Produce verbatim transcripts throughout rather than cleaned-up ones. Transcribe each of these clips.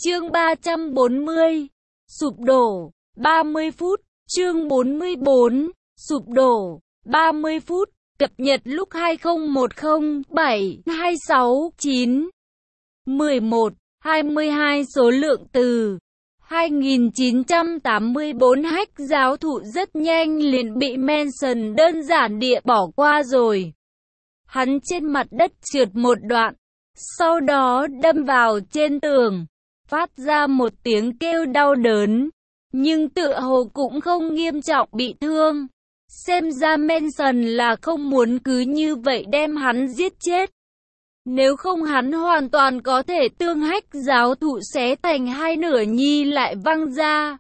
Chương ba trăm bốn mươi. Sụp đổ. ba mươi phút. Chương bốn mươi tư. Sụp đổ. ba mươi phút. Cập nhật lúc hai không một không bảy hai sáu chín mười một hai mươi hai số lượng từ hai nghìn chín trăm tám mươi tư hack giáo thụ rất nhanh liền bị Manson đơn giản địa bỏ qua rồi. Hắn trên mặt đất trượt một đoạn, sau đó đâm vào trên tường, phát ra một tiếng kêu đau đớn, nhưng tựa hồ cũng không nghiêm trọng bị thương. Xem ra Manson là không muốn cứ như vậy đem hắn giết chết. Nếu không hắn hoàn toàn có thể tương hách giáo thụ xé thành hai nửa nhi lại văng ra.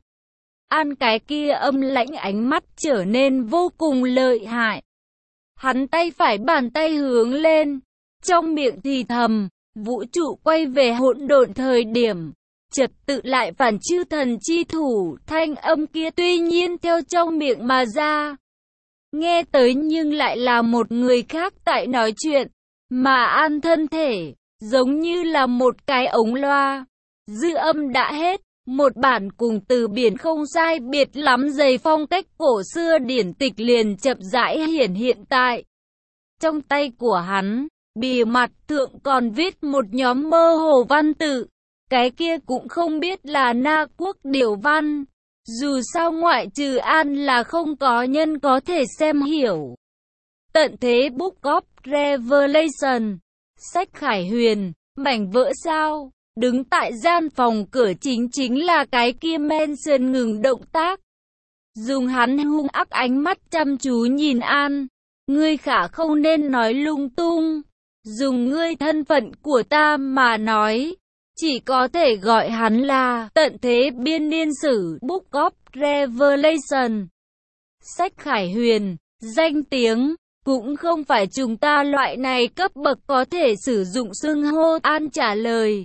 An cái kia âm lãnh ánh mắt trở nên vô cùng lợi hại. Hắn tay phải bàn tay hướng lên, trong miệng thì thầm, vũ trụ quay về hỗn độn thời điểm. Trật tự lại phản chư thần chi thủ, thanh âm kia tuy nhiên theo trong miệng mà ra. Nghe tới nhưng lại là một người khác tại nói chuyện, mà An thân thể, giống như là một cái ống loa. Dư âm đã hết, một bản cùng từ biển không sai biệt lắm dày phong cách cổ xưa điển tịch liền chậm rãi hiển hiện tại. Trong tay của hắn, bìa mặt thượng còn viết một nhóm mơ hồ văn tự, cái kia cũng không biết là Na quốc điểu văn. Dù sao ngoại trừ An là không có nhân có thể xem hiểu. Tận thế Book of Revelation, sách Khải Huyền, mảnh vỡ sao, đứng tại gian phòng cửa chính chính là cái kia Manson ngừng động tác. Dùng hắn hung ác ánh mắt chăm chú nhìn An, ngươi khả không nên nói lung tung, dùng ngươi thân phận của ta mà nói. Chỉ có thể gọi hắn là tận thế biên niên sử Book of Revelation. Sách Khải Huyền, danh tiếng, cũng không phải chúng ta loại này cấp bậc có thể sử dụng xưng hô. An trả lời.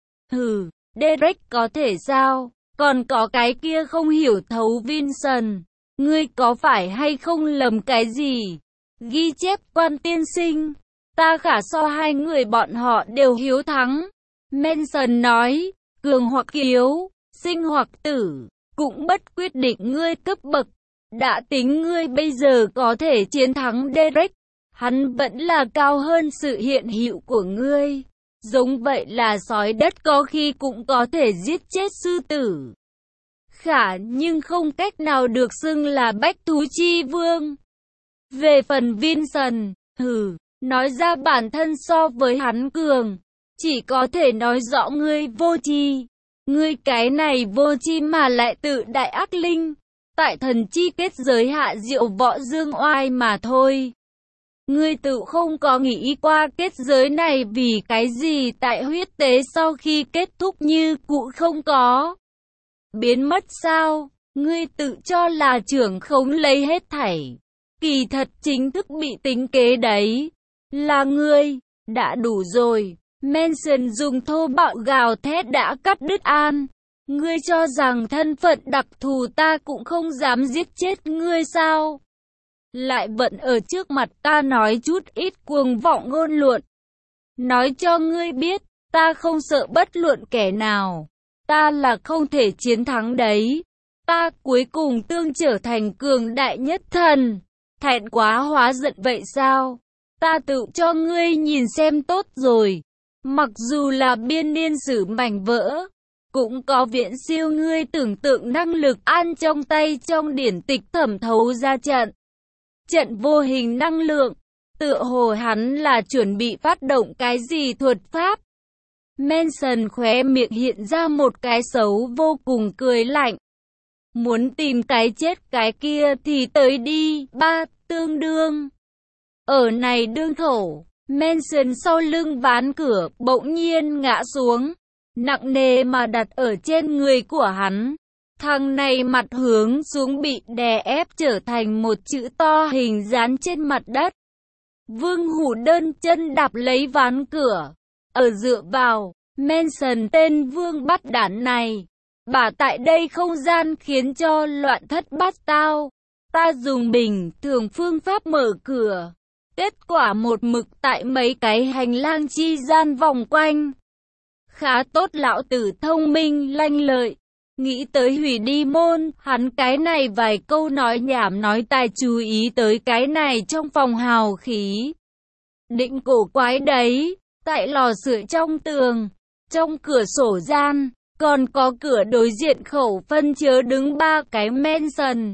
Hừ, Derek có thể sao? Còn có cái kia không hiểu thấu Vincent. Ngươi có phải hay không lầm cái gì? Ghi chép quan tiên sinh. Ta khả so hai người bọn họ đều hiếu thắng. Manson nói, cường hoặc yếu, sinh hoặc tử, cũng bất quyết định ngươi cấp bậc. Đã tính ngươi bây giờ có thể chiến thắng Derek, hắn vẫn là cao hơn sự hiện hữu của ngươi. Giống vậy là sói đất có khi cũng có thể giết chết sư tử. Khả nhưng không cách nào được xưng là bách thú chi vương. Về phần Vincent, hừ, nói ra bản thân so với hắn cường. Chỉ có thể nói rõ ngươi vô tri. Ngươi cái này vô tri mà lại tự đại ác linh. Tại thần chi kết giới hạ diệu võ dương oai mà thôi. Ngươi tự không có nghĩ qua kết giới này vì cái gì tại huyết tế sau khi kết thúc như cũ không có biến mất sao? Ngươi tự cho là trưởng khống lấy hết thảy. Kỳ thật chính thức bị tính kế đấy. Là ngươi, đã đủ rồi. Manson dùng thô bạo gào thét đã cắt đứt An. Ngươi cho rằng thân phận đặc thù ta cũng không dám giết chết ngươi sao? Lại vẫn ở trước mặt ta nói chút ít cuồng vọng ngôn luận. Nói cho ngươi biết, ta không sợ bất luận kẻ nào. Ta là không thể chiến thắng đấy. Ta cuối cùng tương trở thành cường đại nhất thần. Thẹn quá hóa giận vậy sao? Ta tự cho ngươi nhìn xem tốt rồi. Mặc dù là biên niên sử mảnh vỡ, cũng có viễn siêu ngươi tưởng tượng năng lực. An trong tay trong điển tịch thẩm thấu ra trận. Trận vô hình năng lượng, tựa hồ hắn là chuẩn bị phát động cái gì thuật pháp. Manson khóe miệng hiện ra một cái xấu vô cùng cười lạnh. Muốn tìm cái chết cái kia thì tới đi, ba, tương đương. Ở này đương thổ. Manson sau lưng ván cửa bỗng nhiên ngã xuống, nặng nề mà đặt ở trên người của hắn. Thằng này mặt hướng xuống bị đè ép trở thành một chữ to hình dán trên mặt đất. Vương Hủ đơn chân đạp lấy ván cửa, ở dựa vào. Manson tên vương bắt đản này, bà tại đây không gian khiến cho loạn thất bát tao. Ta dùng bình thường phương pháp mở cửa. Kết quả một mực tại mấy cái hành lang chi gian vòng quanh. Khá tốt, lão tử thông minh lanh lợi. Nghĩ tới hủy đi môn, hắn cái này vài câu nói nhảm nói tài chú ý tới cái này trong phòng hào khí. Định cổ quái đấy, tại lò sưởi trong tường, trong cửa sổ gian, còn có cửa đối diện khẩu phân chứa đứng ba cái Manson.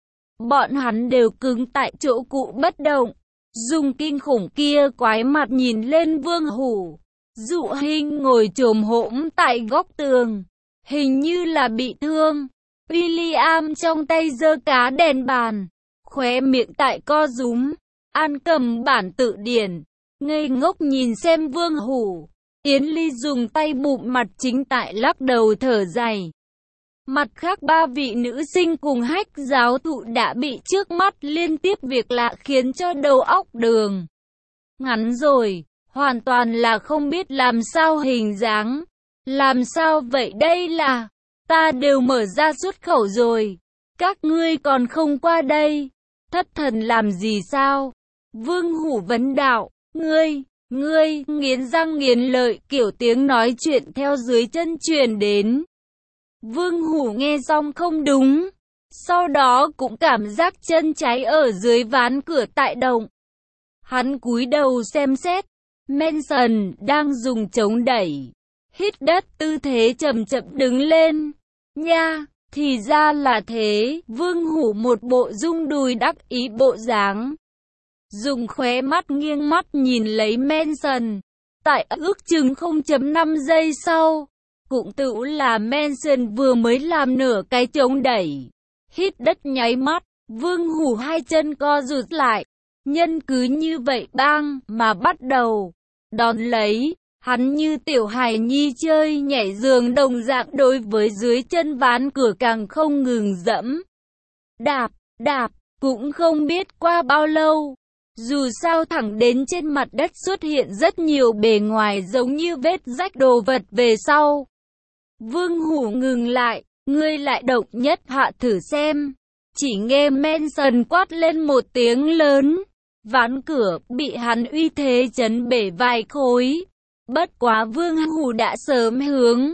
Bọn hắn đều cứng tại chỗ cụ bất động, dùng kinh khủng kia quái mặt nhìn lên Vương Hủ. Dụ Hinh ngồi chồm hổm tại góc tường, hình như là bị thương. William trong tay giơ cá đèn bàn, khóe miệng tại co rúm. An cầm bản tự điển, ngây ngốc nhìn xem Vương Hủ. Yến Ly dùng tay bụm mặt chính tại lắc đầu thở dài. Mặt khác ba vị nữ sinh cùng Hách giáo thụ đã bị trước mắt liên tiếp việc lạ khiến cho đầu óc đường ngắn rồi, hoàn toàn là không biết làm sao hình dáng. Làm sao vậy, đây là, ta đều mở ra xuất khẩu rồi, các ngươi còn không qua đây, thất thần làm gì sao? Vương Hủ vấn đạo. Ngươi, ngươi, nghiến răng nghiến lợi, kiểu tiếng nói chuyện theo dưới chân truyền đến. Vương Hủ nghe xong không đúng, sau đó cũng cảm giác chân cháy ở dưới ván cửa tại động. Hắn cúi đầu xem xét, Manson đang dùng chống đẩy, hít đất tư thế chậm chậm đứng lên. Nha, thì ra là thế. Vương Hủ một bộ rung đùi đắc ý bộ dáng, dùng khóe mắt nghiêng mắt nhìn lấy Manson. Tại ước chừng không phẩy năm giây sau, cũng tự là Manson vừa mới làm nửa cái chống đẩy, hít đất nháy mắt, Vương Hủ hai chân co rụt lại, nhân cứ như vậy bang mà bắt đầu đón lấy. Hắn như tiểu hài nhi chơi nhảy giường đồng dạng đối với dưới chân ván cửa càng không ngừng dẫm. Đạp, đạp, cũng không biết qua bao lâu. Dù sao thẳng đến trên mặt đất xuất hiện rất nhiều bề ngoài giống như vết rách đồ vật về sau. Vương Hủ ngừng lại, ngươi lại động nhất hạ thử xem. Chỉ nghe Manson quát lên một tiếng lớn. Ván cửa bị hắn uy thế chấn bể vài khối. Bất quá Vương Hủ đã sớm hướng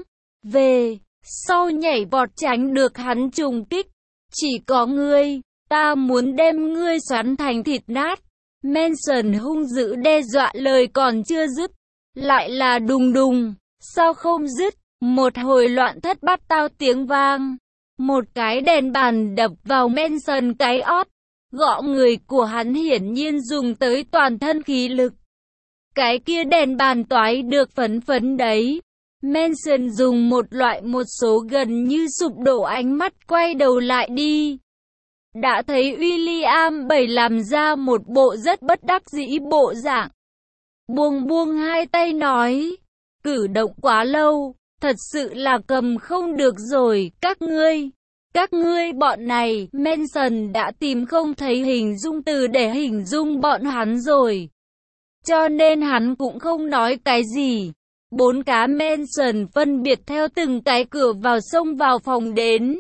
về sau nhảy vọt tránh được hắn trùng kích. Chỉ có ngươi, ta muốn đem ngươi xoắn thành thịt nát. Manson hung dữ đe dọa, lời còn chưa dứt, lại là đùng đùng, sao không dứt, một hồi loạn thất bát tao tiếng vang. Một cái đèn bàn đập vào Manson cái ót, gõ người của hắn hiển nhiên dùng tới toàn thân khí lực. Cái kia đèn bàn toái được phấn phấn đấy. Manson dùng một loại một số gần như sụp đổ ánh mắt quay đầu lại đi. Đã thấy William Bảy làm ra một bộ rất bất đắc dĩ bộ dạng. Buông buông hai tay nói, cử động quá lâu, thật sự là cầm không được rồi, các ngươi. Các ngươi bọn này, Manson đã tìm không thấy hình dung từ để hình dung bọn hắn rồi. Cho nên hắn cũng không nói cái gì. Bốn cá Manson phân biệt theo từng cái cửa vào xông vào phòng đến.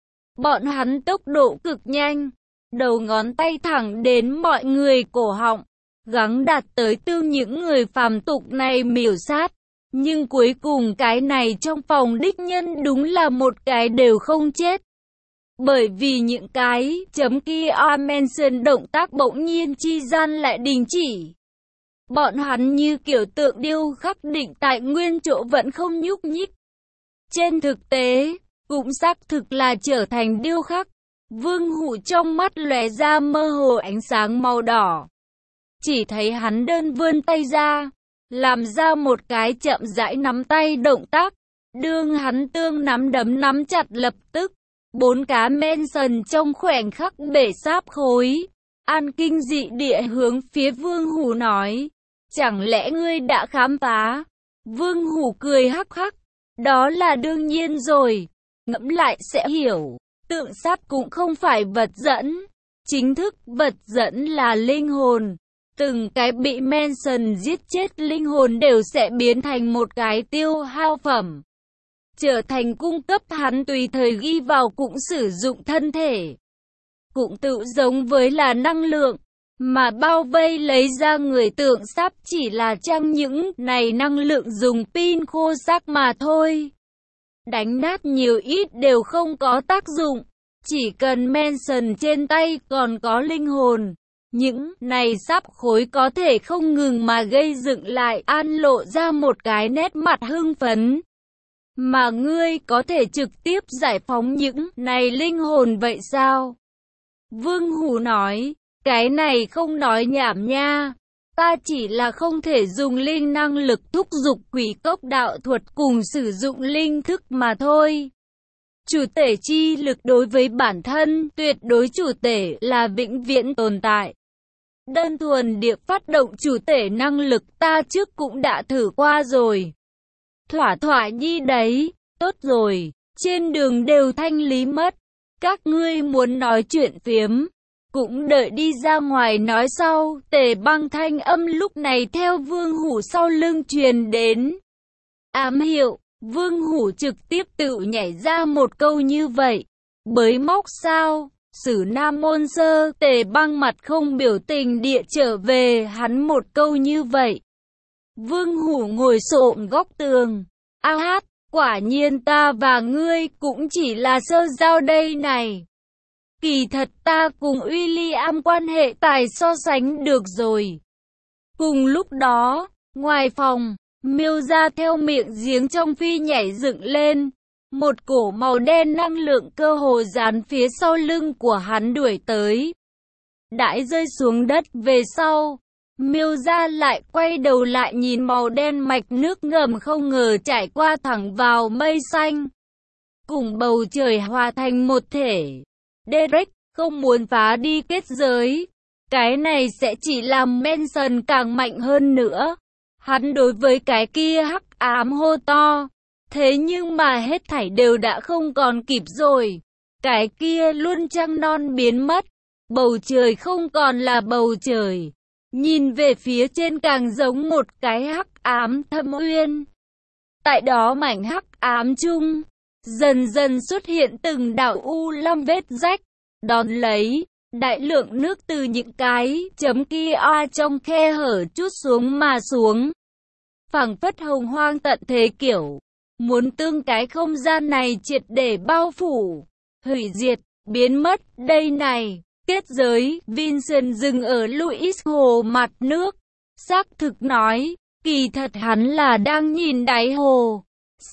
Bọn hắn tốc độ cực nhanh, đầu ngón tay thẳng đến mọi người cổ họng, gắng đạt tới tương những người phàm tục này miểu sát. Nhưng cuối cùng cái này trong phòng đích nhân đúng là một cái đều không chết. Bởi vì những cái chấm kia Manson động tác bỗng nhiên chi gian lại đình chỉ. Bọn hắn như kiểu tượng điêu khắc định tại nguyên chỗ vẫn không nhúc nhích. Trên thực tế, cũng xác thực là trở thành điêu khắc. Vương Hủ trong mắt lóe ra mơ hồ ánh sáng màu đỏ. Chỉ thấy hắn đơn vươn tay ra, làm ra một cái chậm rãi nắm tay động tác. Đương hắn tương nắm đấm nắm chặt lập tức, bốn cá Manson trong khoảnh khắc bể sáp khối. An kinh dị địa hướng phía Vương Hủ nói, chẳng lẽ ngươi đã khám phá? Vương Hủ cười hắc hắc, đó là đương nhiên rồi, ngẫm lại sẽ hiểu, tượng sát cũng không phải vật dẫn, chính thức vật dẫn là linh hồn. Từng cái bị Manson giết chết linh hồn đều sẽ biến thành một cái tiêu hao phẩm, trở thành cung cấp hắn tùy thời ghi vào cũng sử dụng thân thể. Cũng tự giống với là năng lượng, mà bao vây lấy ra người tượng sắp chỉ là chăng những này năng lượng dùng pin khô xác mà thôi. Đánh nát nhiều ít đều không có tác dụng, chỉ cần Manson trên tay còn có linh hồn. Những này sắp khối có thể không ngừng mà gây dựng lại, An lộ ra một cái nét mặt hưng phấn. Mà ngươi có thể trực tiếp giải phóng những này linh hồn vậy sao? Vương Hủ nói, cái này không nói nhảm nha. Ta chỉ là không thể dùng linh năng lực thúc giục quỷ cốc đạo thuật cùng sử dụng linh thức mà thôi. Chủ thể chi lực đối với bản thân, tuyệt đối chủ thể là vĩnh viễn tồn tại. Đơn thuần địa phát động chủ thể năng lực ta trước cũng đã thử qua rồi. Thỏa thỏa nhi đấy, tốt rồi, trên đường đều thanh lý mất. Các ngươi muốn nói chuyện phiếm, cũng đợi đi ra ngoài nói sau. Tề Băng thanh âm lúc này theo Vương Hủ sau lưng truyền đến. Ám hiệu, Vương Hủ trực tiếp tự nhảy ra một câu như vậy. Bới móc sao? Sử Nam Môn Sơ, Tề Băng mặt không biểu tình địa trở về hắn một câu như vậy. Vương Hủ ngồi xổm góc tường. A hát, quả nhiên ta và ngươi cũng chỉ là sơ giao đây này. Kỳ thật ta cùng William quan hệ tài so sánh được rồi. Cùng lúc đó, ngoài phòng, Miêu ra theo miệng giếng trong phi nhảy dựng lên. Một cổ màu đen năng lượng cơ hồ dán phía sau lưng của hắn đuổi tới. Đãi rơi xuống đất về sau, Miêu ra lại quay đầu lại nhìn màu đen mạch nước ngầm không ngờ trải qua thẳng vào mây xanh. Cùng bầu trời hòa thành một thể. Derek không muốn phá đi kết giới. Cái này sẽ chỉ làm Manson càng mạnh hơn nữa. Hắn đối với cái kia hắc ám hô to. Thế nhưng mà hết thảy đều đã không còn kịp rồi. Cái kia luôn trăng non biến mất. Bầu trời không còn là bầu trời. Nhìn về phía trên càng giống một cái hắc ám thâm uyên. Tại đó mảnh hắc ám chung, dần dần xuất hiện từng đạo u lam vết rách. Đón lấy, đại lượng nước từ những cái chấm kia a trong khe hở chút xuống mà xuống. Phảng phất hồng hoang tận thế kiểu. Muốn tương cái không gian này triệt để bao phủ, hủy diệt, biến mất, đây này, kết giới, Vincent dừng ở Louis hồ mặt nước, xác thực nói, kỳ thật hắn là đang nhìn đáy hồ.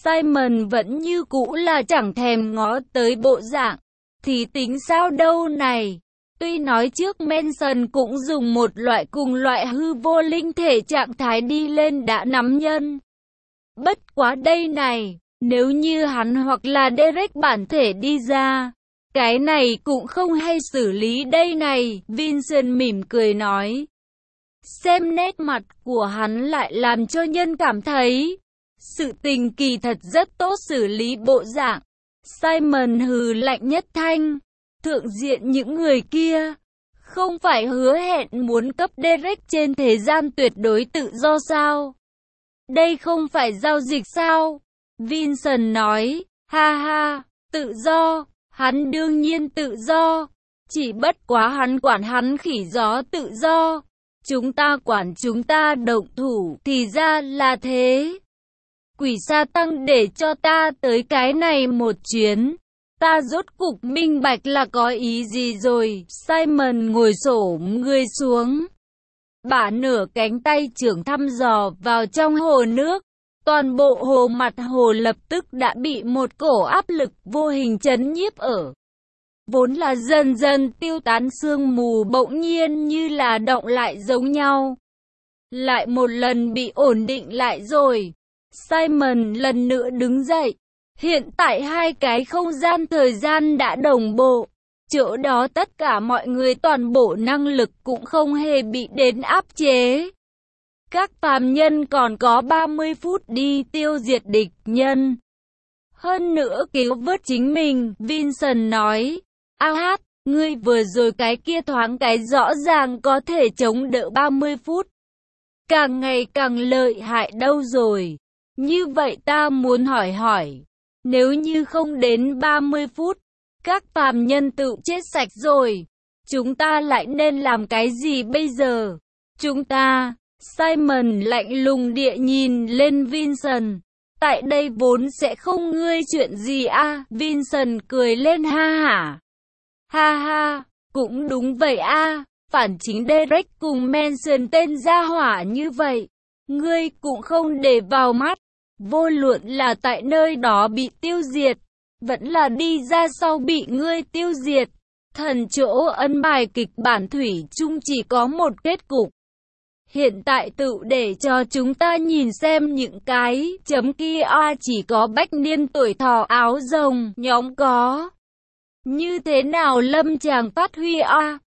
Simon vẫn như cũ là chẳng thèm ngó tới bộ dạng, thì tính sao đâu này. Tuy nói trước Manson cũng dùng một loại cùng loại hư vô linh thể trạng thái đi lên đã nắm nhân. Bất quá đây này, nếu như hắn hoặc là Derek bản thể đi ra, cái này cũng không hay xử lý đây này, Vincent mỉm cười nói. Xem nét mặt của hắn lại làm cho nhân cảm thấy, sự tình kỳ thật rất tốt xử lý bộ dạng. Simon hừ lạnh nhất thanh, thượng diện những người kia, không phải hứa hẹn muốn cấp Derek trên thế gian tuyệt đối tự do sao? Đây không phải giao dịch sao? Vincent nói, ha ha, tự do, hắn đương nhiên tự do, chỉ bất quá hắn quản hắn khỉ gió tự do, chúng ta quản chúng ta động thủ, thì ra là thế. Quỷ sa tăng để cho ta tới cái này một chuyến, ta rốt cục minh bạch là có ý gì rồi. Simon ngồi xổm người xuống, bả nửa cánh tay trưởng thăm dò vào trong hồ nước. Toàn bộ hồ mặt hồ lập tức đã bị một cổ áp lực vô hình chấn nhiếp ở. Vốn là dần dần tiêu tán sương mù bỗng nhiên như là động lại giống nhau. Lại một lần bị ổn định lại rồi. Simon lần nữa đứng dậy. Hiện tại hai cái không gian thời gian đã đồng bộ. Chỗ đó tất cả mọi người toàn bộ năng lực cũng không hề bị đến áp chế. Các phàm nhân còn có ba mươi phút đi tiêu diệt địch nhân. Hơn nữa cứu vớt chính mình, Vincent nói. A hát, ngươi vừa rồi cái kia thoáng cái rõ ràng có thể chống đỡ ba mươi phút. Càng ngày càng lợi hại đâu rồi. Như vậy ta muốn hỏi hỏi. Nếu như không đến ba mươi phút, các phàm nhân tự chết sạch rồi. Chúng ta lại nên làm cái gì bây giờ? Chúng ta, Simon lạnh lùng địa nhìn lên Vincent. Tại đây vốn sẽ không ngươi chuyện gì a. Vincent cười lên ha hả. Ha ha, cũng đúng vậy a. Phản chính Derek cùng mention tên gia hỏa như vậy. Ngươi cũng không để vào mắt. Vô luận là tại nơi đó bị tiêu diệt, vẫn là đi ra sau bị ngươi tiêu diệt. Thần chỗ ân bài kịch bản thủy chung chỉ có một kết cục. Hiện tại tự để cho chúng ta nhìn xem những cái chấm kia a chỉ có bách niên tuổi thọ áo rồng nhóm có. Như thế nào lâm chàng phát huy a.